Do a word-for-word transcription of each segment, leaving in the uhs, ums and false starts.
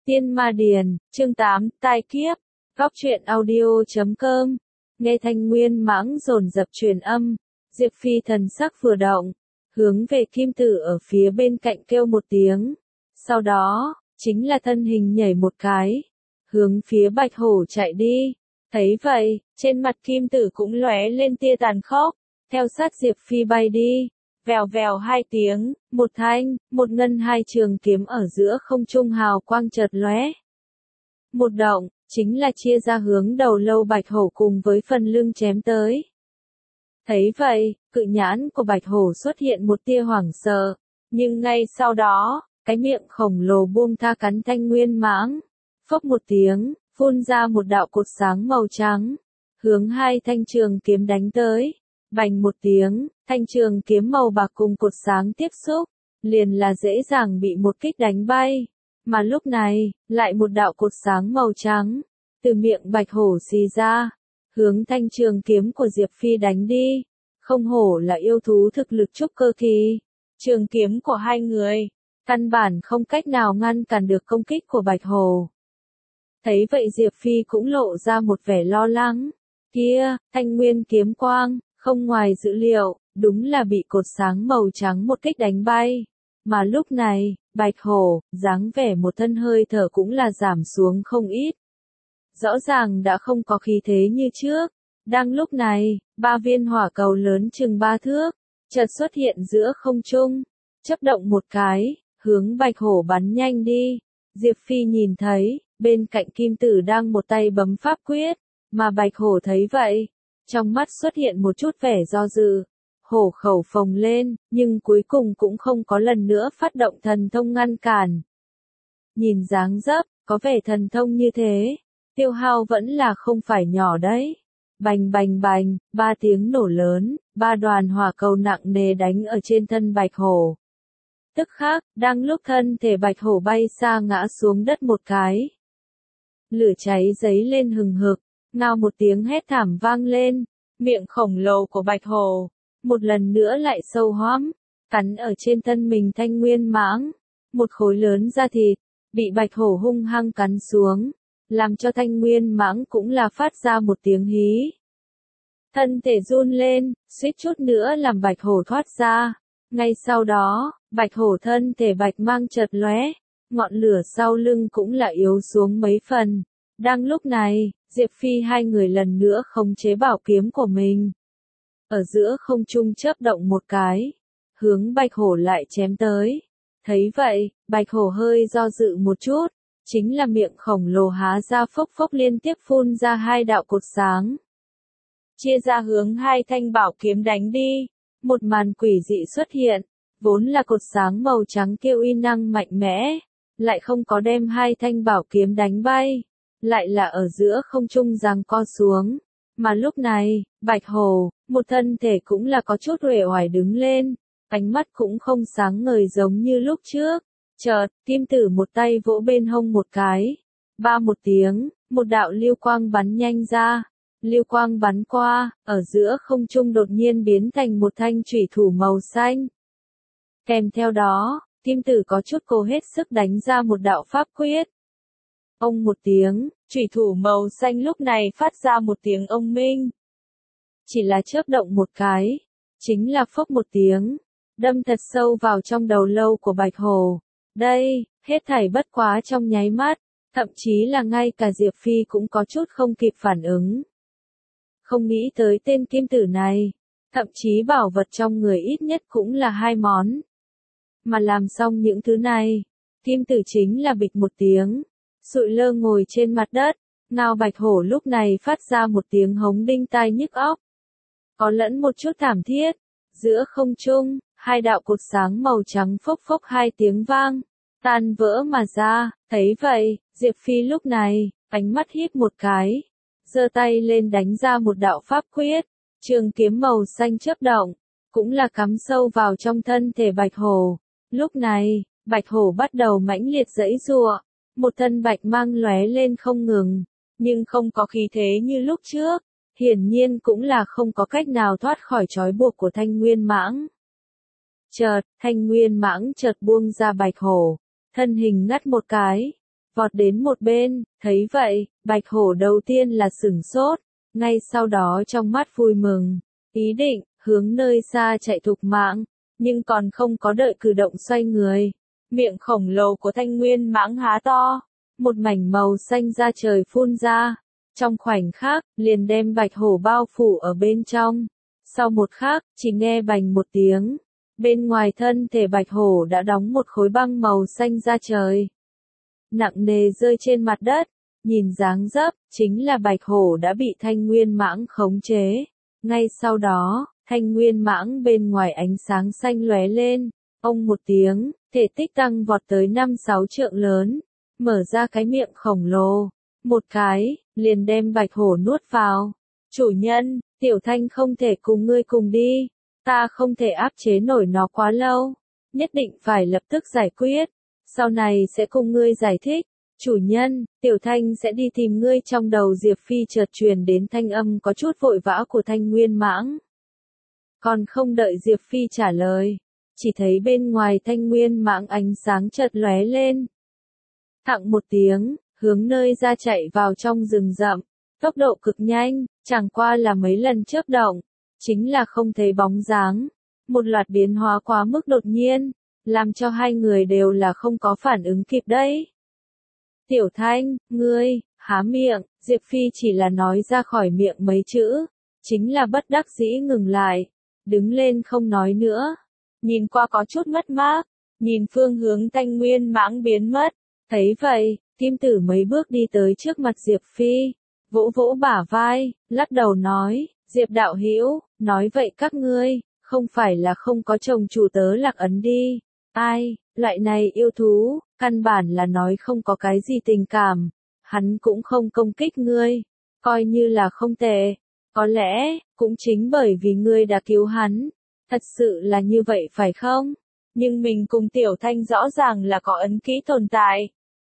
Tiên Ma Điền, chương tám, tai kiếp, góc truyện audio chấm com, nghe Thanh Nguyên Mãng dồn dập truyền âm, Diệp Phi thần sắc vừa động, hướng về Kim Tử ở phía bên cạnh kêu một tiếng, sau đó, chính là thân hình nhảy một cái, hướng phía Bạch Hổ chạy đi, thấy vậy, trên mặt Kim Tử cũng lóe lên tia tàn khốc, theo sát Diệp Phi bay đi. Vèo vèo hai tiếng, một thanh, một ngân hai trường kiếm ở giữa không trung hào quang chợt lóe. Một động, chính là chia ra hướng đầu lâu Bạch Hổ cùng với phần lưng chém tới. Thấy vậy, cự nhãn của Bạch Hổ xuất hiện một tia hoảng sợ, nhưng ngay sau đó, cái miệng khổng lồ buông tha cắn Thanh Nguyên Mãng. Phốc một tiếng, phun ra một đạo cột sáng màu trắng, hướng hai thanh trường kiếm đánh tới. Bành một tiếng, thanh trường kiếm màu bạc cùng cột sáng tiếp xúc, liền là dễ dàng bị một kích đánh bay. Mà lúc này, lại một đạo cột sáng màu trắng, từ miệng Bạch Hổ xì ra, hướng thanh trường kiếm của Diệp Phi đánh đi. Không hổ là yêu thú thực lực trúc cơ kỳ. Trường kiếm của hai người, căn bản không cách nào ngăn cản được công kích của Bạch Hổ. Thấy vậy Diệp Phi cũng lộ ra một vẻ lo lắng. Kia, thanh nguyên kiếm quang. Không ngoài dữ liệu, đúng là bị cột sáng màu trắng một kích đánh bay. Mà lúc này, Bạch Hổ, dáng vẻ một thân hơi thở cũng là giảm xuống không ít. Rõ ràng đã không có khí thế như trước. Đang lúc này, ba viên hỏa cầu lớn chừng ba thước, chợt xuất hiện giữa không trung, chớp động một cái, hướng Bạch Hổ bắn nhanh đi. Diệp Phi nhìn thấy, bên cạnh Kim Tử đang một tay bấm pháp quyết, mà Bạch Hổ thấy vậy. Trong mắt xuất hiện một chút vẻ do dự, hổ khẩu phồng lên, nhưng cuối cùng cũng không có lần nữa phát động thần thông ngăn cản. Nhìn dáng dấp, có vẻ thần thông như thế, tiêu hao vẫn là không phải nhỏ đấy. Bành bành bành, ba tiếng nổ lớn, ba đoàn hỏa cầu nặng nề đánh ở trên thân Bạch Hổ. Tức khắc, đang lúc thân thể Bạch Hổ bay xa ngã xuống đất một cái. Lửa cháy giấy lên hừng hực. Ngao một tiếng hét thảm vang lên, miệng khổng lồ của Bạch Hổ, một lần nữa lại sâu hoắm, cắn ở trên thân mình Thanh Nguyên Mãng, một khối lớn da thịt, bị Bạch Hổ hung hăng cắn xuống, làm cho Thanh Nguyên Mãng cũng là phát ra một tiếng hí. Thân thể run lên, suýt chút nữa làm Bạch Hổ thoát ra, ngay sau đó, Bạch Hổ thân thể bạch mang chợt lóe, ngọn lửa sau lưng cũng là yếu xuống mấy phần. Đang lúc này, Diệp Phi hai người lần nữa khống chế bảo kiếm của mình. Ở giữa không trung chớp động một cái, hướng Bạch Hổ lại chém tới. Thấy vậy, Bạch Hổ hơi do dự một chút, chính là miệng khổng lồ há ra phốc phốc liên tiếp phun ra hai đạo cột sáng. Chia ra hướng hai thanh bảo kiếm đánh đi, một màn quỷ dị xuất hiện, vốn là cột sáng màu trắng kêu uy năng mạnh mẽ, lại không có đem hai thanh bảo kiếm đánh bay. Lại là ở giữa không trung giằng co xuống, mà lúc này, Bạch Hổ, một thân thể cũng là có chút uể oải đứng lên, ánh mắt cũng không sáng ngời giống như lúc trước. Chợt, Kim Tử một tay vỗ bên hông một cái, ba một tiếng, một đạo lưu quang bắn nhanh ra, lưu quang bắn qua, ở giữa không trung đột nhiên biến thành một thanh chủy thủ màu xanh. Kèm theo đó, Kim Tử có chút cố hết sức đánh ra một đạo pháp quyết. Ông một tiếng, chủy thủ màu xanh lúc này phát ra một tiếng ông minh. Chỉ là chớp động một cái, chính là phốc một tiếng, đâm thật sâu vào trong đầu lâu của Bạch Hổ. Đây, hết thảy bất quá trong nháy mắt, thậm chí là ngay cả Diệp Phi cũng có chút không kịp phản ứng. Không nghĩ tới tên Kim Tử này, thậm chí bảo vật trong người ít nhất cũng là hai món. Mà làm xong những thứ này, Kim Tử chính là bịch một tiếng. Sụi lơ ngồi trên mặt đất, Ngao Bạch Hổ lúc này phát ra một tiếng hống đinh tai nhức óc. Có lẫn một chút thảm thiết, giữa không trung, hai đạo cột sáng màu trắng phốc phốc hai tiếng vang, tan vỡ mà ra. Thấy vậy, Diệp Phi lúc này, ánh mắt híp một cái, giơ tay lên đánh ra một đạo pháp quyết, trường kiếm màu xanh chớp động, cũng là cắm sâu vào trong thân thể Bạch Hổ. Lúc này, Bạch Hổ bắt đầu mãnh liệt giãy giụa. Một thân bạch mang lóe lên không ngừng, nhưng không có khí thế như lúc trước, hiển nhiên cũng là không có cách nào thoát khỏi trói buộc của Thanh Nguyên Mãng. Chợt, Thanh Nguyên Mãng chợt buông ra Bạch Hổ, thân hình ngắt một cái, vọt đến một bên, thấy vậy, Bạch Hổ đầu tiên là sửng sốt, ngay sau đó trong mắt vui mừng, ý định, hướng nơi xa chạy thục mạng, nhưng còn không có đợi cử động xoay người. Miệng khổng lồ của Thanh Nguyên mãng há to, một mảnh màu xanh da trời phun ra, trong khoảnh khắc, liền đem Bạch Hổ bao phủ ở bên trong. Sau một khắc, chỉ nghe bành một tiếng, bên ngoài thân thể Bạch Hổ đã đóng một khối băng màu xanh da trời. Nặng nề rơi trên mặt đất, nhìn dáng dấp, chính là Bạch Hổ đã bị Thanh Nguyên mãng khống chế. Ngay sau đó, Thanh Nguyên mãng bên ngoài ánh sáng xanh lóe lên, ông một tiếng, thể tích tăng vọt tới năm sáu trượng lớn, mở ra cái miệng khổng lồ, một cái, liền đem Bạch Hổ nuốt vào. Chủ nhân, Tiểu Thanh không thể cùng ngươi cùng đi, ta không thể áp chế nổi nó quá lâu, nhất định phải lập tức giải quyết, sau này sẽ cùng ngươi giải thích. Chủ nhân, Tiểu Thanh sẽ đi tìm ngươi. Trong đầu Diệp Phi chợt truyền đến thanh âm có chút vội vã của Thanh Nguyên mãng. Còn không đợi Diệp Phi trả lời, chỉ thấy bên ngoài Thanh Nguyên mãng ánh sáng chợt lóe lên. Thặng một tiếng, hướng nơi ra chạy vào trong rừng rậm, tốc độ cực nhanh, chẳng qua là mấy lần chớp động, chính là không thấy bóng dáng. Một loạt biến hóa quá mức đột nhiên, làm cho hai người đều là không có phản ứng kịp đấy. Tiểu Thanh, ngươi, há miệng, Diệp Phi chỉ là nói ra khỏi miệng mấy chữ, chính là bất đắc dĩ ngừng lại, đứng lên không nói nữa, nhìn qua có chút mất mát, nhìn phương hướng Thanh Nguyên mãng biến mất, thấy vậy, Kim Tử mấy bước đi tới trước mặt Diệp Phi, vỗ vỗ bả vai, lắc đầu nói, Diệp đạo hữu, nói vậy các ngươi, không phải là không có chồng chủ tớ Lạc Ấn đi, ai, loại này yêu thú, căn bản là nói không có cái gì tình cảm, hắn cũng không công kích ngươi, coi như là không tệ, có lẽ, cũng chính bởi vì ngươi đã cứu hắn, thật sự là như vậy phải không? Nhưng mình cùng Tiểu Thanh rõ ràng là có ấn ký tồn tại.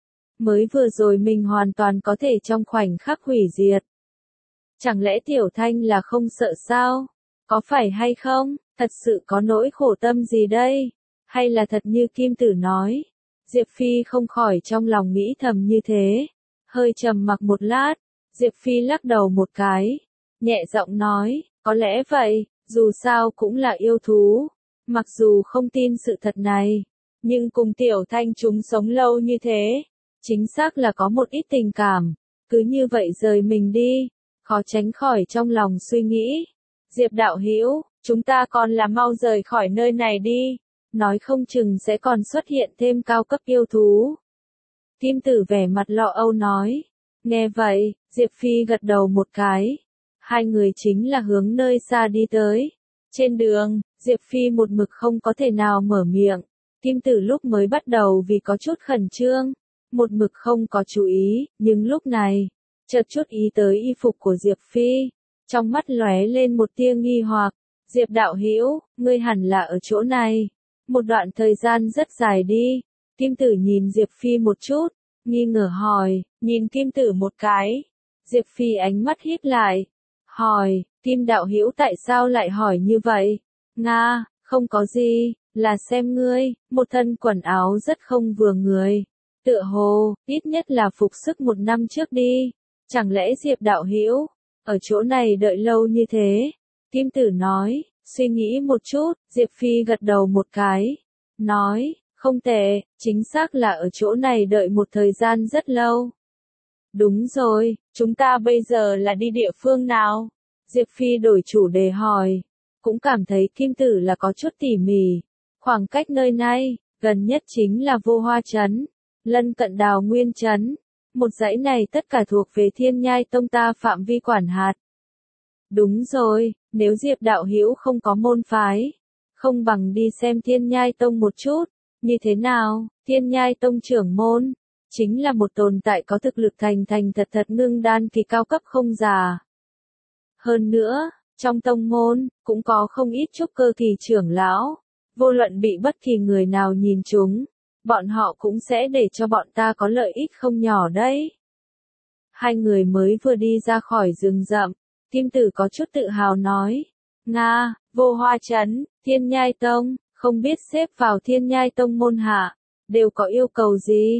Mới vừa rồi mình hoàn toàn có thể trong khoảnh khắc hủy diệt. Chẳng lẽ Tiểu Thanh là không sợ sao? Có phải hay không? Thật sự có nỗi khổ tâm gì đây? Hay là thật như Kim Tử nói? Diệp Phi không khỏi trong lòng nghĩ thầm như thế. Hơi trầm mặc một lát, Diệp Phi lắc đầu một cái, nhẹ giọng nói, có lẽ vậy, dù sao cũng là yêu thú. Mặc dù không tin sự thật này, nhưng cùng Tiểu Thanh chúng sống lâu như thế, chính xác là có một ít tình cảm, cứ như vậy rời mình đi, khó tránh khỏi trong lòng suy nghĩ. Diệp đạo hữu, chúng ta còn là mau rời khỏi nơi này đi, nói không chừng sẽ còn xuất hiện thêm cao cấp yêu thú. Kim Tử vẻ mặt lo âu nói, nghe vậy, Diệp Phi gật đầu một cái, hai người chính là hướng nơi xa đi tới. Trên đường, Diệp Phi một mực không có thể nào mở miệng, Kim Tử lúc mới bắt đầu vì có chút khẩn trương, một mực không có chú ý, nhưng lúc này, chợt chút ý tới y phục của Diệp Phi, trong mắt lóe lên một tia nghi hoặc, Diệp đạo hữu, ngươi hẳn là ở chỗ này, một đoạn thời gian rất dài đi. Kim Tử nhìn Diệp Phi một chút, nghi ngờ hỏi, nhìn Kim Tử một cái, Diệp Phi ánh mắt híp lại, hỏi, Kim đạo hữu tại sao lại hỏi như vậy? Nga, không có gì, là xem ngươi, một thân quần áo rất không vừa người. Tựa hồ, ít nhất là phục sức một năm trước đi. Chẳng lẽ Diệp đạo hữu ở chỗ này đợi lâu như thế? Kim Tử nói, suy nghĩ một chút, Diệp Phi gật đầu một cái, nói, không tệ, chính xác là ở chỗ này đợi một thời gian rất lâu. Đúng rồi, chúng ta bây giờ là đi địa phương nào? Diệp Phi đổi chủ đề hỏi, cũng cảm thấy Kim Tử là có chút tỉ mỉ. Khoảng cách nơi này, gần nhất chính là Vô Hoa Trấn, lân cận Đào Nguyên Trấn. Một dãy này tất cả thuộc về Thiên Nhai Tông ta phạm vi quản hạt. Đúng rồi, nếu Diệp đạo hữu không có môn phái, không bằng đi xem Thiên Nhai Tông một chút, như thế nào? Thiên Nhai Tông trưởng môn, chính là một tồn tại có thực lực thành thành thật thật ngưng đan kỳ cao cấp không già. Hơn nữa, trong tông môn, cũng có không ít trúc cơ kỳ trưởng lão, vô luận bị bất kỳ người nào nhìn chúng, bọn họ cũng sẽ để cho bọn ta có lợi ích không nhỏ đấy. Hai người mới vừa đi ra khỏi rừng rậm, Kim Tử có chút tự hào nói, Nga, Vô Hoa Trấn, Thiên Nhai Tông, không biết xếp vào Thiên Nhai Tông môn hạ, đều có yêu cầu gì?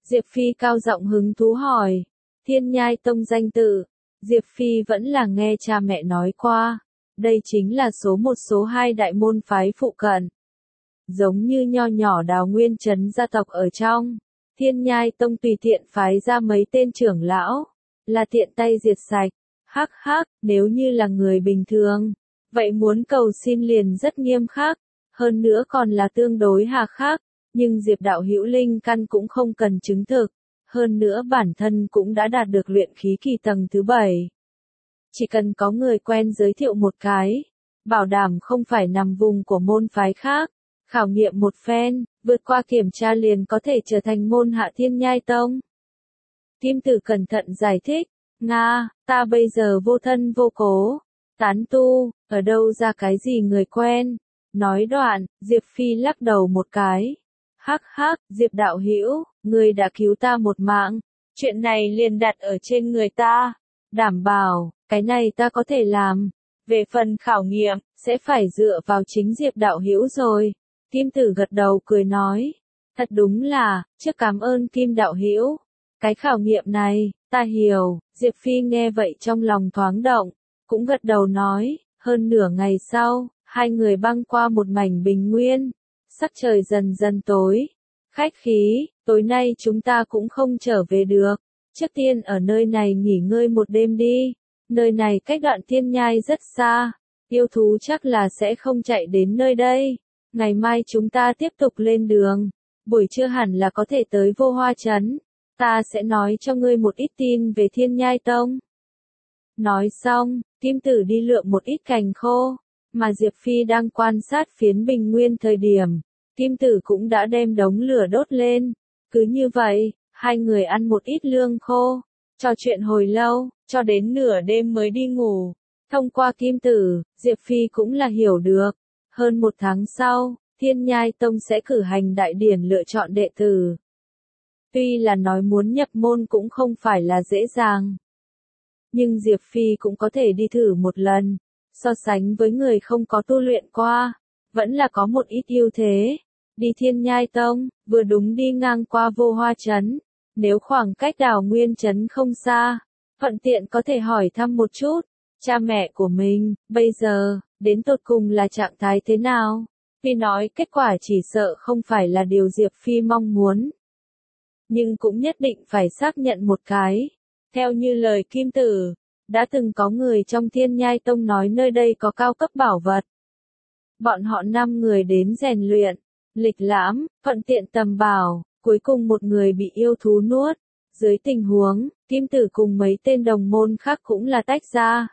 Diệp Phi cao giọng hứng thú hỏi. Thiên Nhai Tông danh tự, Diệp Phi vẫn là nghe cha mẹ nói qua. Đây chính là số một số hai đại môn phái phụ cận. Giống như nho nhỏ Đào Nguyên Trấn gia tộc ở trong. Thiên Nhai Tông tùy tiện phái ra mấy tên trưởng lão. Là tiện tay diệt sạch. Hắc hắc, nếu như là người bình thường. Vậy muốn cầu xin liền rất nghiêm khắc. Hơn nữa còn là tương đối hà khắc. Nhưng Diệp đạo hữu linh căn cũng không cần chứng thực. Hơn nữa bản thân cũng đã đạt được luyện khí kỳ tầng thứ bảy. Chỉ cần có người quen giới thiệu một cái. Bảo đảm không phải nằm vùng của môn phái khác. Khảo nghiệm một phen, vượt qua kiểm tra liền có thể trở thành môn hạ Thiên Nhai Tông. Kim Tử cẩn thận giải thích. Nga, ta bây giờ vô thân vô cố. Tán tu, ở đâu ra cái gì người quen. Nói đoạn, Diệp Phi lắc đầu một cái. Hắc hắc, Diệp đạo hữu, ngươi đã cứu ta một mạng. Chuyện này liền đặt ở trên người ta. Đảm bảo, cái này ta có thể làm. Về phần khảo nghiệm, sẽ phải dựa vào chính Diệp đạo hữu rồi. Kim Tử gật đầu cười nói. Thật đúng là, trước cảm ơn Kim đạo hữu. Cái khảo nghiệm này, ta hiểu. Diệp Phi nghe vậy trong lòng thoáng động. Cũng gật đầu nói. Hơn nửa ngày sau, hai người băng qua một mảnh bình nguyên. Sắc trời dần dần tối. Khách khí, tối nay chúng ta cũng không trở về được. Trước tiên ở nơi này nghỉ ngơi một đêm đi. Nơi này cách đoạn Thiên Nhai rất xa. Yêu thú chắc là sẽ không chạy đến nơi đây. Ngày mai chúng ta tiếp tục lên đường. Buổi trưa hẳn là có thể tới Vô Hoa Trấn. Ta sẽ nói cho ngươi một ít tin về Thiên Nhai Tông. Nói xong, Kim Tử đi lượm một ít cành khô. Mà Diệp Phi đang quan sát phiến bình nguyên thời điểm. Kim Tử cũng đã đem đống lửa đốt lên. Cứ như vậy, hai người ăn một ít lương khô. Trò chuyện hồi lâu, cho đến nửa đêm mới đi ngủ. Thông qua Kim Tử, Diệp Phi cũng là hiểu được. Hơn một tháng sau, Thiên Nhai Tông sẽ cử hành đại điển lựa chọn đệ tử. Tuy là nói muốn nhập môn cũng không phải là dễ dàng. Nhưng Diệp Phi cũng có thể đi thử một lần. So sánh với người không có tu luyện qua, vẫn là có một ít ưu thế. Đi Thiên Nhai Tông, vừa đúng đi ngang qua Vô Hoa Trấn. Nếu khoảng cách Đào Nguyên Trấn không xa, thuận tiện có thể hỏi thăm một chút. Cha mẹ của mình, bây giờ, đến tột cùng là trạng thái thế nào? Vì nói kết quả chỉ sợ không phải là điều Diệp Phi mong muốn. Nhưng cũng nhất định phải xác nhận một cái. Theo như lời Kim Tử, đã từng có người trong Thiên Nhai Tông nói nơi đây có cao cấp bảo vật. Bọn họ năm người đến rèn luyện, lịch lãm, thuận tiện tầm bảo, cuối cùng một người bị yêu thú nuốt. Dưới tình huống, Kim Tử cùng mấy tên đồng môn khác cũng là tách ra.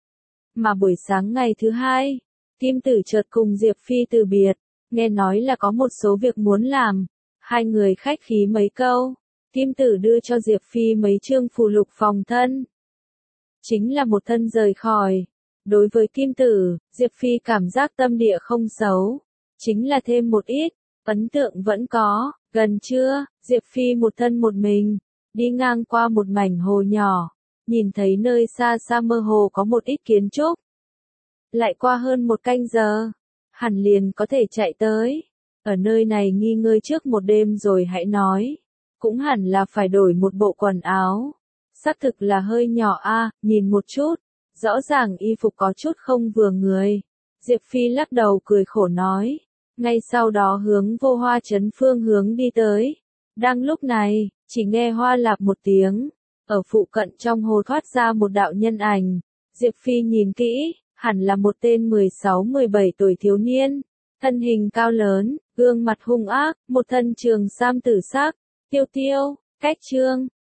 Mà buổi sáng ngày thứ hai, Kim Tử chợt cùng Diệp Phi từ biệt, nghe nói là có một số việc muốn làm. Hai người khách khí mấy câu, Kim Tử đưa cho Diệp Phi mấy chương phù lục phòng thân. Chính là một thân rời khỏi. Đối với Kim Tử, Diệp Phi cảm giác tâm địa không xấu. Chính là thêm một ít, ấn tượng vẫn có. Gần trưa, Diệp Phi một thân một mình, đi ngang qua một mảnh hồ nhỏ. Nhìn thấy nơi xa xa mơ hồ có một ít kiến trúc. Lại qua hơn một canh giờ, hẳn liền có thể chạy tới. Ở nơi này nghỉ ngơi trước một đêm rồi hãy nói. Cũng hẳn là phải đổi một bộ quần áo. Xác thực là hơi nhỏ a, nhìn một chút. Rõ ràng y phục có chút không vừa người. Diệp Phi lắc đầu cười khổ nói. Ngay sau đó hướng Vô Hoa Trấn phương hướng đi tới. Đang lúc này, chỉ nghe hoa lạp một tiếng. Ở phụ cận trong hồ thoát ra một đạo nhân ảnh. Diệp Phi nhìn kỹ, hẳn là một tên mười sáu mười bảy tuổi thiếu niên. Thân hình cao lớn, gương mặt hung ác, một thân trường sam tử sắc. Tiêu tiêu, cách trương,